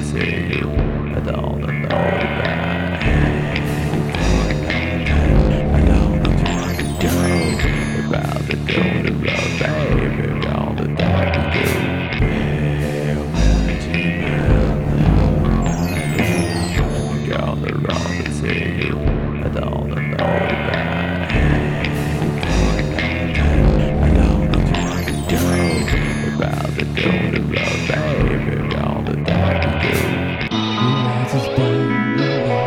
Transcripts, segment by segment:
see you. I don't know that. I don't know what to do about the doing the road, baby. All the time you do. On the road to see you. I don't know that. I don't know what to do about the doing the road, baby. All the time you do. Life is blind,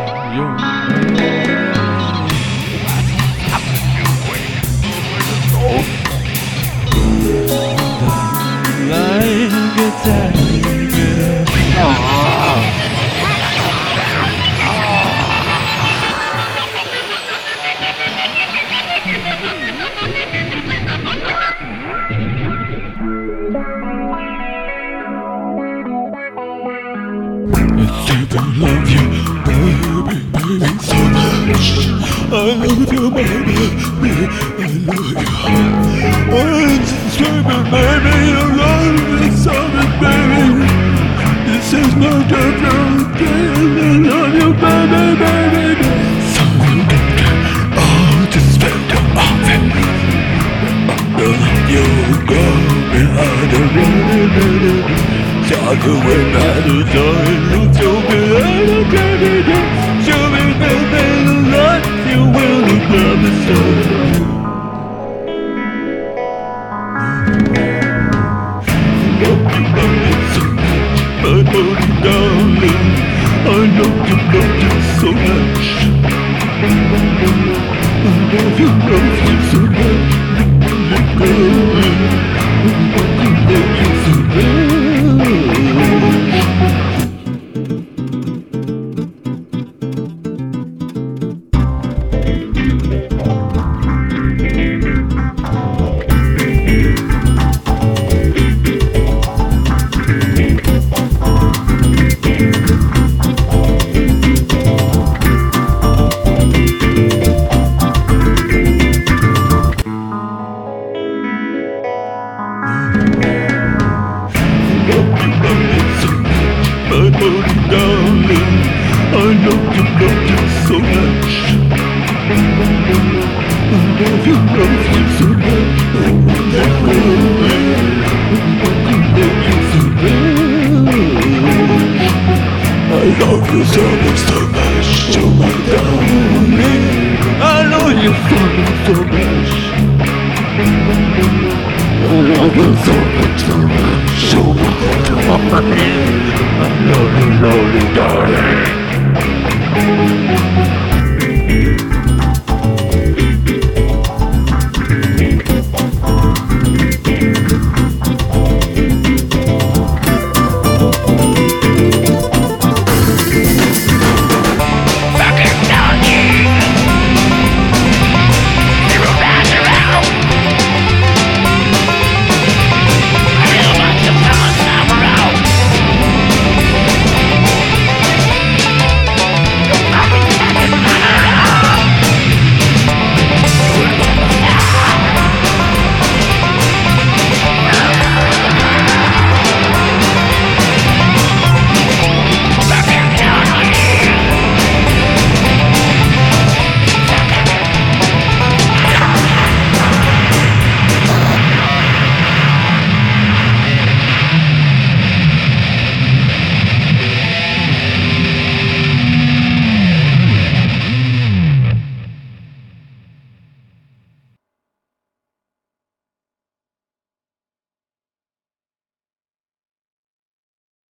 I think I love you, baby, baby, so much. I love you, baby, baby, I love you. I'm just screaming, baby, I love you so much, baby. This is no different, I love you, baby, baby. So you can get all the spectrum of it. I love you, go behind the road. Talk away by the door, look so good, show me the lot you will love me so. Love you, so much, my body, darling. I love you so much. I love you so much, love you so much. My body, darling, I love you so much. I love you so much. I love you so much, so my darling. I love you so much. I love you so much, so my darling. I love you, darling.